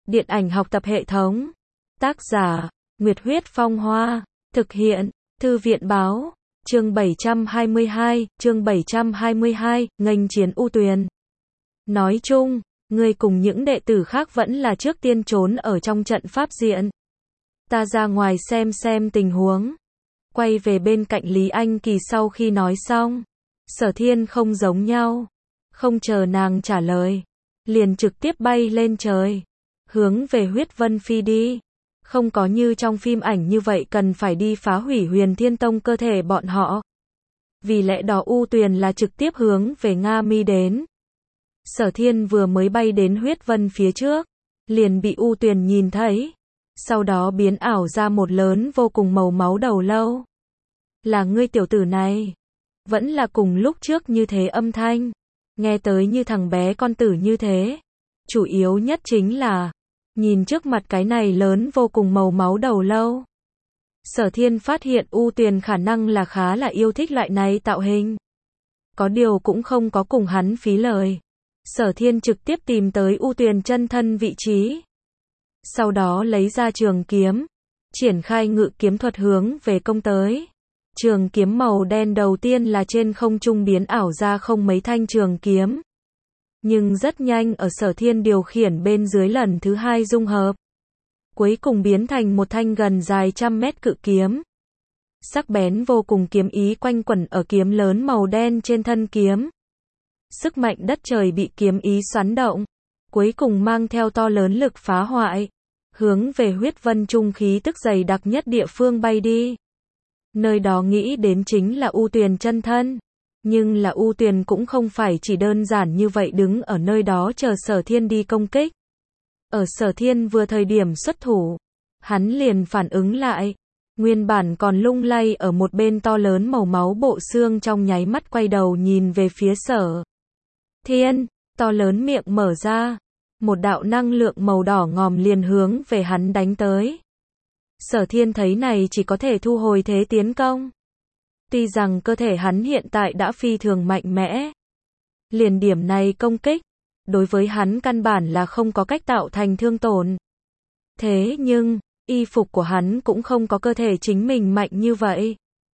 Điện ảnh học tập hệ thống. Tác giả, Nguyệt Huyết Phong Hoa. Thực hiện, Thư viện Báo. Chương 722, nghênh chiến U Tuyền. Nói chung, ngươi cùng những đệ tử khác vẫn là trước tiên trốn ở trong trận pháp diện. Ta ra ngoài xem tình huống. Quay về bên cạnh Lý Anh Kỳ sau khi nói xong. Sở Thiên không giống nhau. Không chờ nàng trả lời. Liền trực tiếp bay lên trời. Hướng về huyết vân phi đi. Không có như trong phim ảnh như vậy cần phải đi phá hủy Huyền Thiên Tông cơ thể bọn họ. Vì lẽ đó U Tuyền là trực tiếp hướng về Nga Mi đến. Sở Thiên vừa mới bay đến huyết vân phía trước. Liền bị U Tuyền nhìn thấy. Sau đó biến ảo ra một lớn vô cùng màu máu đầu lâu. Là ngươi tiểu tử này. Vẫn là cùng lúc trước như thế âm thanh. Nghe tới như thằng bé con tử như thế. Chủ yếu nhất chính là nhìn trước mặt cái này lớn vô cùng màu máu đầu lâu. Sở Thiên phát hiện U Tuyền khả năng là khá là yêu thích loại này tạo hình. Có điều cũng không có cùng hắn phí lời. Sở Thiên trực tiếp tìm tới U Tuyền chân thân vị trí. Sau đó lấy ra trường kiếm. Triển khai ngự kiếm thuật hướng về công tới. Trường kiếm màu đen đầu tiên là trên không trung biến ảo ra không mấy thanh trường kiếm. Nhưng rất nhanh ở Sở Thiên điều khiển bên dưới lần thứ hai dung hợp. Cuối cùng biến thành một thanh gần dài trăm mét cự kiếm. Sắc bén vô cùng kiếm ý quanh quẩn ở kiếm lớn màu đen trên thân kiếm. Sức mạnh đất trời bị kiếm ý xoắn động. Cuối cùng mang theo to lớn lực phá hoại. Hướng về huyết vân trung khí tức dày đặc nhất địa phương bay đi. Nơi đó nghĩ đến chính là U Tuyền chân thân. Nhưng là U Tuyền cũng không phải chỉ đơn giản như vậy đứng ở nơi đó chờ Sở Thiên đi công kích. Ở Sở Thiên vừa thời điểm xuất thủ, hắn liền phản ứng lại. Nguyên bản còn lung lay ở một bên to lớn màu máu bộ xương trong nháy mắt quay đầu nhìn về phía Sở Thiên, to lớn miệng mở ra. Một đạo năng lượng màu đỏ ngòm liền hướng về hắn đánh tới. Sở Thiên thấy này chỉ có thể thu hồi thế tiến công. Tuy rằng cơ thể hắn hiện tại đã phi thường mạnh mẽ. Liền điểm này công kích, đối với hắn căn bản là không có cách tạo thành thương tổn. Thế nhưng, y phục của hắn cũng không có cơ thể chính mình mạnh như vậy.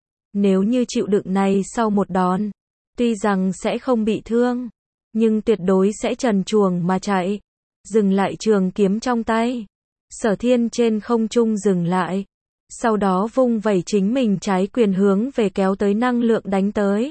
Nếu như chịu đựng này sau một đòn, tuy rằng sẽ không bị thương, nhưng tuyệt đối sẽ trần truồng mà chạy. Dừng lại trường kiếm trong tay. Sở Thiên trên không trung dừng lại. Sau đó vung vẩy chính mình trái quyền hướng về kéo tới năng lượng đánh tới.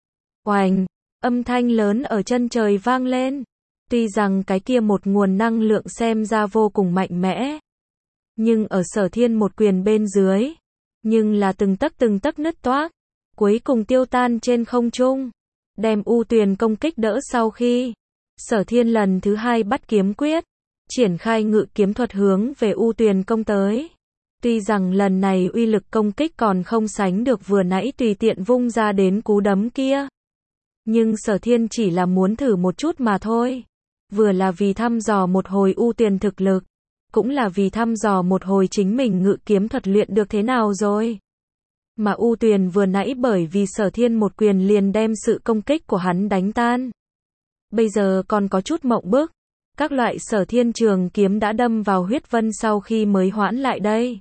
Oành, âm thanh lớn ở chân trời vang lên. Tuy rằng cái kia một nguồn năng lượng xem ra vô cùng mạnh mẽ. Nhưng ở Sở Thiên một quyền bên dưới. Nhưng là từng tấc nứt toác. Cuối cùng tiêu tan trên không trung. Đem U Tuyền công kích đỡ sau khi. Sở Thiên lần thứ hai bắt kiếm quyết. Triển khai ngự kiếm thuật hướng về U Tuyền công tới. Tuy rằng lần này uy lực công kích còn không sánh được vừa nãy tùy tiện vung ra đến cú đấm kia. Nhưng Sở Thiên chỉ là muốn thử một chút mà thôi. Vừa là vì thăm dò một hồi U Tuyền thực lực. Cũng là vì thăm dò một hồi chính mình ngự kiếm thuật luyện được thế nào rồi. Mà U Tuyền vừa nãy bởi vì Sở Thiên một quyền liền đem sự công kích của hắn đánh tan. Bây giờ còn có chút mộng bức. Các loại Sở Thiên trường kiếm đã đâm vào huyết vân sau khi mới hoãn lại đây.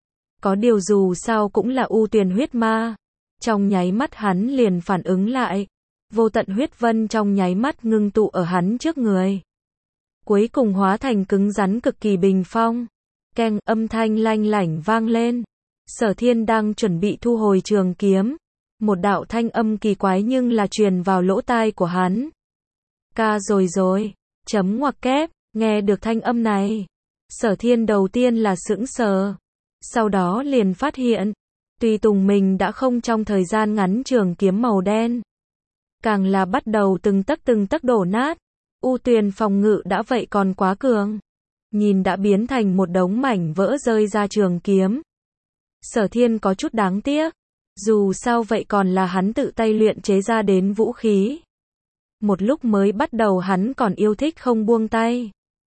Có điều dù sao cũng là U Tuyền huyết ma. Trong nháy mắt hắn liền phản ứng lại. Vô tận huyết vân trong nháy mắt ngưng tụ ở hắn trước người. Cuối cùng hóa thành cứng rắn cực kỳ bình phong. Keng, âm thanh lanh lảnh vang lên. Sở Thiên đang chuẩn bị thu hồi trường kiếm. Một đạo thanh âm kỳ quái nhưng là truyền vào lỗ tai của hắn. Ca rồi. Chấm ngoặc kép, nghe được thanh âm này. Sở Thiên đầu tiên là sững sờ. Sau đó liền phát hiện. Tùy tùng mình đã không trong thời gian ngắn trường kiếm màu đen. Càng là bắt đầu từng tấc đổ nát. U Tuyền phòng ngự đã vậy còn quá cường. Nhìn đã biến thành một đống mảnh vỡ rơi ra trường kiếm. Sở Thiên có chút đáng tiếc. Dù sao vậy còn là hắn tự tay luyện chế ra đến vũ khí. Một lúc mới bắt đầu hắn còn yêu thích không buông tay.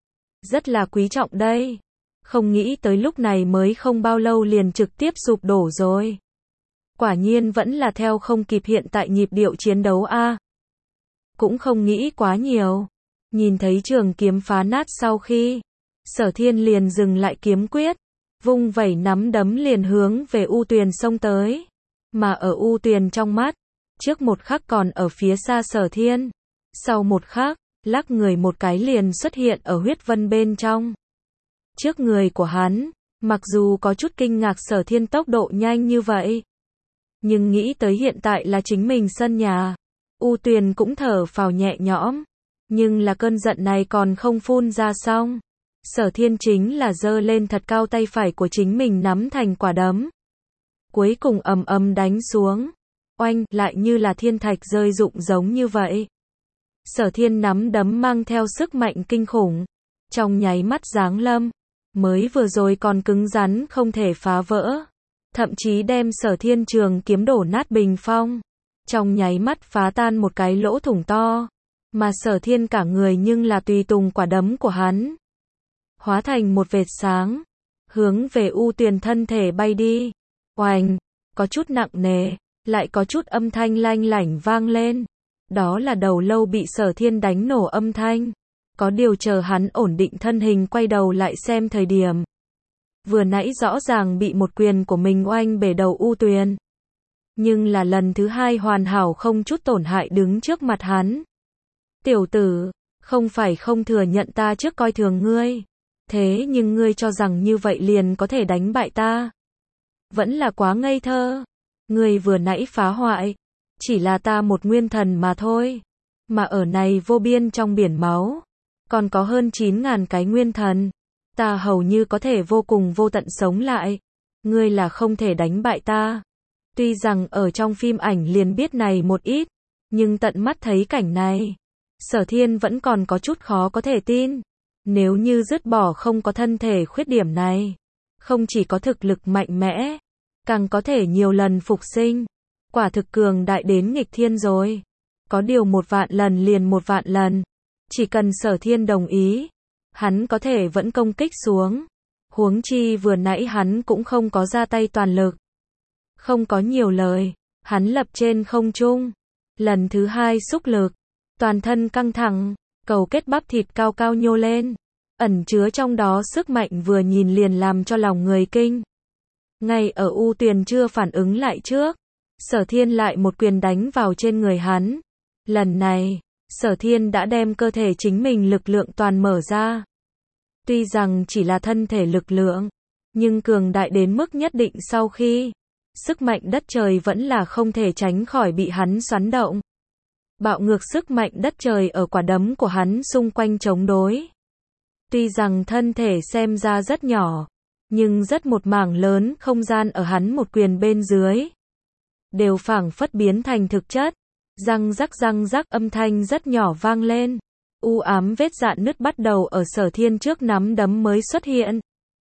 Rất là quý trọng đây. Không nghĩ tới lúc này mới không bao lâu liền trực tiếp sụp đổ rồi. Quả nhiên vẫn là theo không kịp hiện tại nhịp điệu chiến đấu a. Cũng không nghĩ quá nhiều. Nhìn thấy trường kiếm phá nát sau khi. Sở Thiên liền dừng lại kiếm quyết, vung vẩy nắm đấm liền hướng về U Tuyền xông tới. Mà ở U Tuyền trong mắt, trước một khắc còn ở phía xa Sở Thiên, sau một khắc, lắc người một cái liền xuất hiện ở huyết vân bên trong. Trước người của hắn, mặc dù có chút kinh ngạc Sở Thiên tốc độ nhanh như vậy, nhưng nghĩ tới hiện tại là chính mình sân nhà, U Tuyền cũng thở phào nhẹ nhõm, nhưng là cơn giận này còn không phun ra xong. Sở Thiên chính là giơ lên thật cao tay phải của chính mình nắm thành quả đấm. Cuối cùng ầm ầm đánh xuống, oanh, lại như là thiên thạch rơi rụng giống như vậy. Sở Thiên nắm đấm mang theo sức mạnh kinh khủng, trong nháy mắt giáng lâm, mới vừa rồi còn cứng rắn không thể phá vỡ, thậm chí đem Sở Thiên trường kiếm đổ nát bình phong, trong nháy mắt phá tan một cái lỗ thủng to, mà Sở Thiên cả người nhưng là tùy tùng quả đấm của hắn, hóa thành một vệt sáng, hướng về U Tuyền thân thể bay đi. Oành, có chút nặng nề, lại có chút âm thanh lanh lảnh vang lên. Đó là đầu lâu bị Sở Thiên đánh nổ âm thanh. Có điều chờ hắn ổn định thân hình quay đầu lại xem thời điểm. Vừa nãy rõ ràng bị một quyền của mình oanh bể đầu U Tuyền. Nhưng là lần thứ hai hoàn hảo không chút tổn hại đứng trước mặt hắn. Tiểu tử, không phải không thừa nhận ta trước coi thường ngươi. Thế nhưng ngươi cho rằng như vậy liền có thể đánh bại ta. Vẫn là quá ngây thơ. Ngươi vừa nãy phá hoại, chỉ là ta một nguyên thần mà thôi. Mà ở này vô biên trong biển máu, còn có hơn 9.000 cái nguyên thần. Ta hầu như có thể vô cùng vô tận sống lại. Ngươi là không thể đánh bại ta. Tuy rằng ở trong phim ảnh liền biết này một ít, nhưng tận mắt thấy cảnh này, Sở Thiên vẫn còn có chút khó có thể tin. Nếu như dứt bỏ không có thân thể khuyết điểm này, không chỉ có thực lực mạnh mẽ, càng có thể nhiều lần phục sinh, quả thực cường đại đến nghịch thiên rồi. Có điều 1.000 lần liền 1.000 lần, chỉ cần Sở Thiên đồng ý, hắn có thể vẫn công kích xuống. Huống chi vừa nãy hắn cũng không có ra tay toàn lực. Không có nhiều lời, hắn lập trên không trung, lần thứ hai xúc lực, toàn thân căng thẳng, cầu kết bắp thịt cao cao nhô lên, ẩn chứa trong đó sức mạnh vừa nhìn liền làm cho lòng người kinh. Ngay ở U Tuyền chưa phản ứng lại trước, Sở Thiên lại một quyền đánh vào trên người hắn. Lần này, Sở Thiên đã đem cơ thể chính mình lực lượng toàn mở ra. Tuy rằng chỉ là thân thể lực lượng, nhưng cường đại đến mức nhất định sau khi, sức mạnh đất trời vẫn là không thể tránh khỏi bị hắn xoắn động. Bạo ngược sức mạnh đất trời ở quả đấm của hắn xung quanh chống đối. Tuy rằng thân thể xem ra rất nhỏ, nhưng rất một mảng lớn không gian ở hắn một quyền bên dưới, đều phảng phất biến thành thực chất. Răng rắc âm thanh rất nhỏ vang lên. U ám vết rạn nứt bắt đầu ở Sở Thiên trước nắm đấm mới xuất hiện.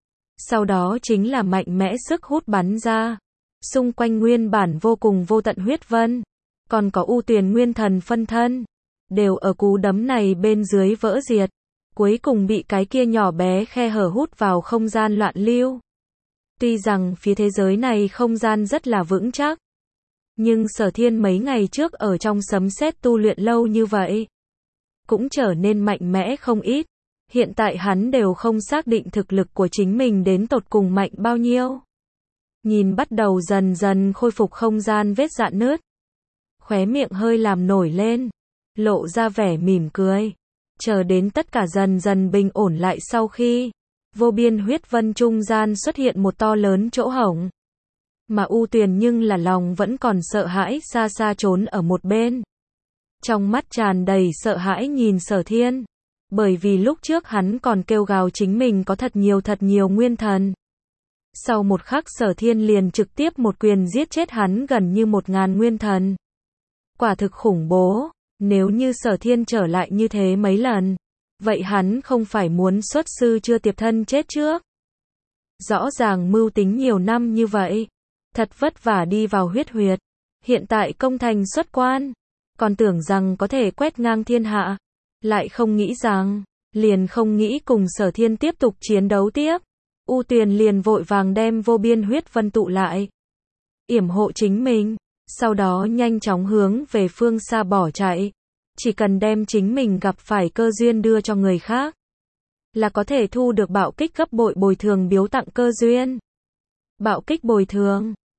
Sau đó chính là mạnh mẽ sức hút bắn ra. Xung quanh nguyên bản vô cùng vô tận huyết vân, còn có U Tuyền nguyên thần phân thân, đều ở cú đấm này bên dưới vỡ diệt. Cuối cùng bị cái kia nhỏ bé khe hở hút vào không gian loạn lưu. Tuy rằng phía thế giới này không gian rất là vững chắc, nhưng Sở Thiên mấy ngày trước ở trong sấm sét tu luyện lâu như vậy, cũng trở nên mạnh mẽ không ít. Hiện tại hắn đều không xác định thực lực của chính mình đến tột cùng mạnh bao nhiêu. Nhìn bắt đầu dần dần khôi phục không gian vết rạn nứt, khóe miệng hơi làm nổi lên, lộ ra vẻ mỉm cười. Chờ đến tất cả dần dần bình ổn lại sau khi, vô biên huyết vân trung gian xuất hiện một to lớn chỗ hổng. Mà U Tuyền nhưng là lòng vẫn còn sợ hãi xa xa trốn ở một bên. Trong mắt tràn đầy sợ hãi nhìn Sở Thiên. Bởi vì lúc trước hắn còn kêu gào chính mình có thật nhiều nguyên thần. Sau một khắc Sở Thiên liền trực tiếp một quyền giết chết hắn gần như 1.000 nguyên thần. Quả thực khủng bố. Nếu như Sở Thiên trở lại như thế mấy lần, vậy hắn không phải muốn xuất sư chưa tiệp thân chết trước. Rõ ràng mưu tính nhiều năm như vậy, thật vất vả đi vào huyết huyệt, hiện tại công thành xuất quan, còn tưởng rằng có thể quét ngang thiên hạ, lại không nghĩ rằng, liền không nghĩ cùng Sở Thiên tiếp tục chiến đấu tiếp. U Tuyền liền vội vàng đem vô biên huyết vân tụ lại, yểm hộ chính mình, sau đó nhanh chóng hướng về phương xa bỏ chạy, chỉ cần đem chính mình gặp phải cơ duyên đưa cho người khác. là có thể thu được bạo kích gấp bội bồi thường biếu tặng cơ duyên. Bạo kích bồi thường